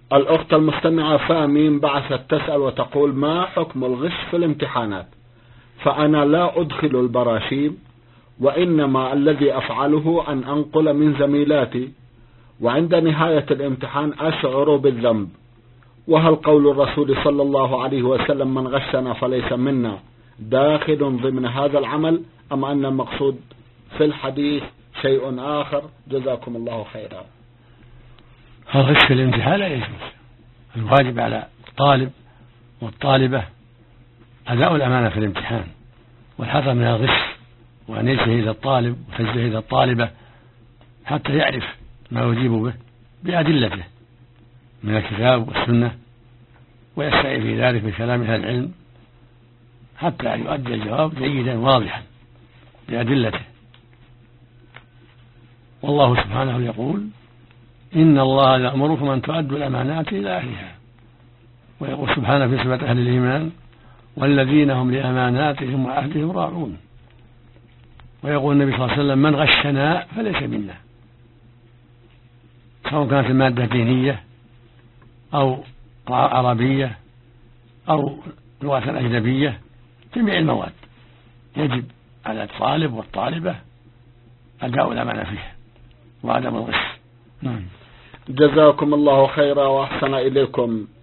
الأخت المستمعة فامين بعثت تسأل وتقول: ما حكم الغش في الامتحانات؟ فأنا لا أدخل البراشيم، وإنما الذي أفعله أن أنقل من زميلاتي، وعند نهاية الامتحان أشعر بالذنب. وهل قول الرسول صلى الله عليه وسلم: من غشنا فليس منا، داخل ضمن هذا العمل، أم أن المقصود في الحديث شيء آخر؟ جزاكم الله خيرا. الغش في الامتحان لا يجوز. الواجب على الطالب والطالبة أداء الأمانة في الامتحان والحذر من الغش، وأن يجتهد الطالب وتجتهد الطالبة حتى يعرف ما يجيب به بأدلته من الكتاب والسنة، ويستعي في ذلك من كلام أهل العلم حتى يؤدي الجواب جيدا واضحا بأدلته. والله سبحانه يقول: إن الله يأمركم أن تؤدوا الأمانات إلى أهلها. ويقول سبحانه في صفة أهل الإيمان: والذين هم لأماناتهم وعهدهم راعون. ويقول النبي صلى الله عليه وسلم: من غشنا فليس منا، سواء كانت المادة دينية أو عربية أو لغة أجنبية، جميع المواد يجب على الطالب والطالبة أداء الأمانة فيها وعدم الغش. جزاكم الله خيرا وأحسن إليكم.